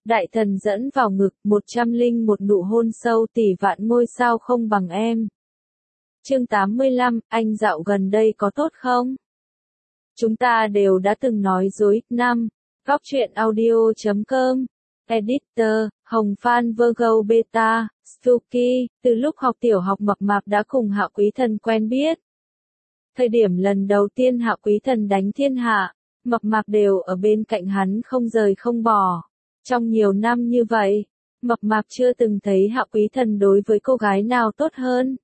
Đại thần dẫn vào ngực, 101 nụ hôn sâu, tỷ vạn ngôi sao không bằng em. Chương 85, anh dạo gần đây có tốt không? Chúng ta đều đã từng nói dối. 5. Góc truyện audio.com. Editor, Hồng Phan Virgo Beta, Stucky. Từ lúc học tiểu học Mập Mạp đã cùng Hạ Quý Thần quen biết. Thời điểm lần đầu tiên Hạ Quý Thần đánh thiên hạ, Mập Mạp đều ở bên cạnh hắn không rời không bỏ. Trong nhiều năm như vậy, Mập Mạp chưa từng thấy Hạ Quý Thần đối với cô gái nào tốt hơn.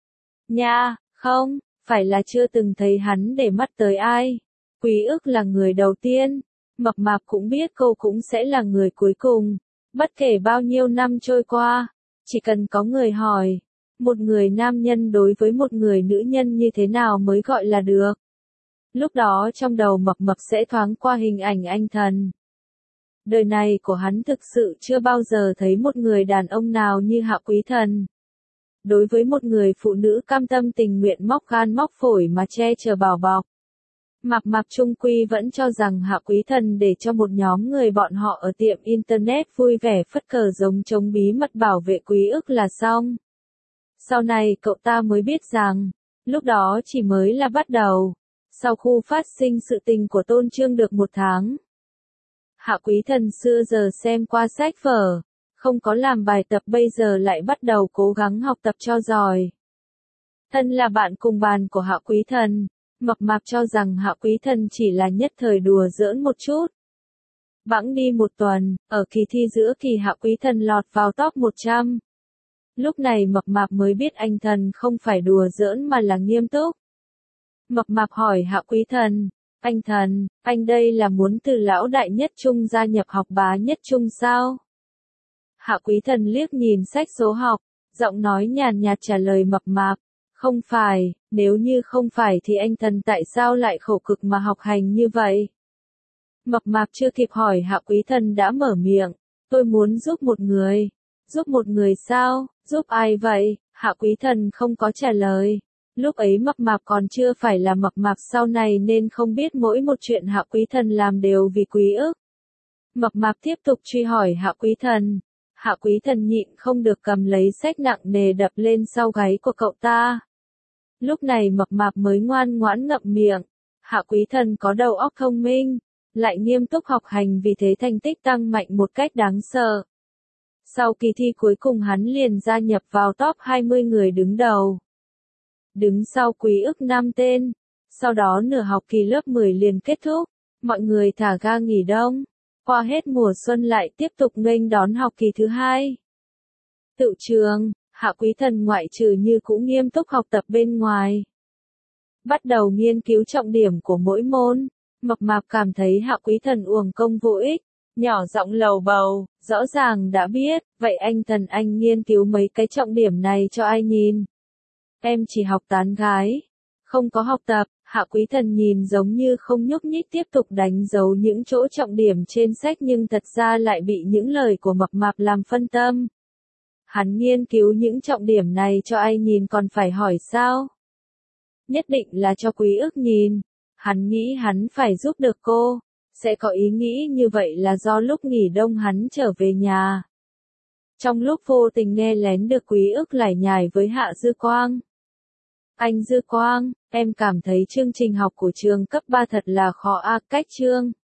Nha, không, phải là chưa từng thấy hắn để mắt tới ai. Quý ức là người đầu tiên, Mập Mạp cũng biết cô cũng sẽ là người cuối cùng. Bất kể bao nhiêu năm trôi qua, chỉ cần có người hỏi, một người nam nhân đối với một người nữ nhân như thế nào mới gọi là được. Lúc đó trong đầu Mập Mạp sẽ thoáng qua hình ảnh anh thần. Đời này của hắn thực sự chưa bao giờ thấy một người đàn ông nào như Hạ Quý Thần. Đối với một người phụ nữ cam tâm tình nguyện móc gan móc phổi mà che chở bảo bọc, Mập Mạp trung quy vẫn cho rằng Hạ Quý Thần để cho một nhóm người bọn họ ở tiệm internet vui vẻ phất cờ giống chống bí mật bảo vệ Quý ức là xong. Sau này cậu ta mới biết rằng, lúc đó chỉ mới là bắt đầu. Sau khu phát sinh sự tình của Tôn Trương được 1 tháng, Hạ Quý Thần xưa giờ xem qua sách vở, không có làm bài tập, bây giờ lại bắt đầu cố gắng học tập cho giỏi. Thân là bạn cùng bàn của Hạ Quý Thần, Mập Mạp cho rằng Hạ Quý Thần chỉ là nhất thời đùa giỡn một chút. Bẵng đi 1 tuần, ở kỳ thi giữa kỳ Hạ Quý Thần lọt vào top 100. Lúc này Mập Mạp mới biết anh thần không phải đùa giỡn mà là nghiêm túc. Mập Mạp hỏi Hạ Quý Thần, anh thần, anh đây là muốn từ lão đại nhất trung gia nhập học bá nhất trung sao? Hạ Quý Thần liếc nhìn sách số học, giọng nói nhàn nhạt trả lời Mập Mạp, không phải, nếu như không phải thì anh thần tại sao lại khổ cực mà học hành như vậy? Mập Mạp chưa kịp hỏi Hạ Quý Thần đã mở miệng, tôi muốn giúp một người. Giúp một người sao, giúp ai vậy? Hạ Quý Thần không có trả lời. Lúc ấy Mập Mạp còn chưa phải là Mập Mạp sau này nên không biết mỗi một chuyện Hạ Quý Thần làm đều vì Quý ức. Mập Mạp tiếp tục truy hỏi Hạ Quý Thần. Hạ Quý Thần nhịn không được cầm lấy sách nặng nề đập lên sau gáy của cậu ta. Lúc này Mập Mạp mới ngoan ngoãn ngậm miệng. Hạ Quý Thần có đầu óc thông minh, lại nghiêm túc học hành, vì thế thành tích tăng mạnh một cách đáng sợ. Sau kỳ thi cuối cùng hắn liền gia nhập vào top 20 người đứng đầu. Đứng sau Quý ức 5 tên. Sau đó nửa học kỳ lớp 10 liền kết thúc. Mọi người thả ga nghỉ đông. Qua hết mùa xuân lại tiếp tục nghênh đón học kỳ thứ 2. Tự trường, Hạ Quý Thần ngoại trừ như cũng nghiêm túc học tập bên ngoài. Bắt đầu nghiên cứu trọng điểm của mỗi môn. Mập Mạp cảm thấy Hạ Quý Thần uổng công vô ích. Nhỏ giọng lầu bầu, rõ ràng đã biết, vậy anh thần anh nghiên cứu mấy cái trọng điểm này cho ai nhìn? Em chỉ học tán gái, không có học tập. Hạ Quý Thần nhìn giống như không nhúc nhích tiếp tục đánh dấu những chỗ trọng điểm trên sách, nhưng thật ra lại bị những lời của Mập Mạp làm phân tâm. Hắn nghiên cứu những trọng điểm này cho ai nhìn còn phải hỏi sao? Nhất định là cho Quý ức nhìn. Hắn nghĩ hắn phải giúp được cô. Sẽ có ý nghĩ như vậy là do lúc nghỉ đông hắn trở về nhà. Trong lúc vô tình nghe lén được Quý ức lải nhải với Hạ Dư Quang. Anh Dư Quang, em cảm thấy chương trình học của trường cấp 3 thật là khó cách chương.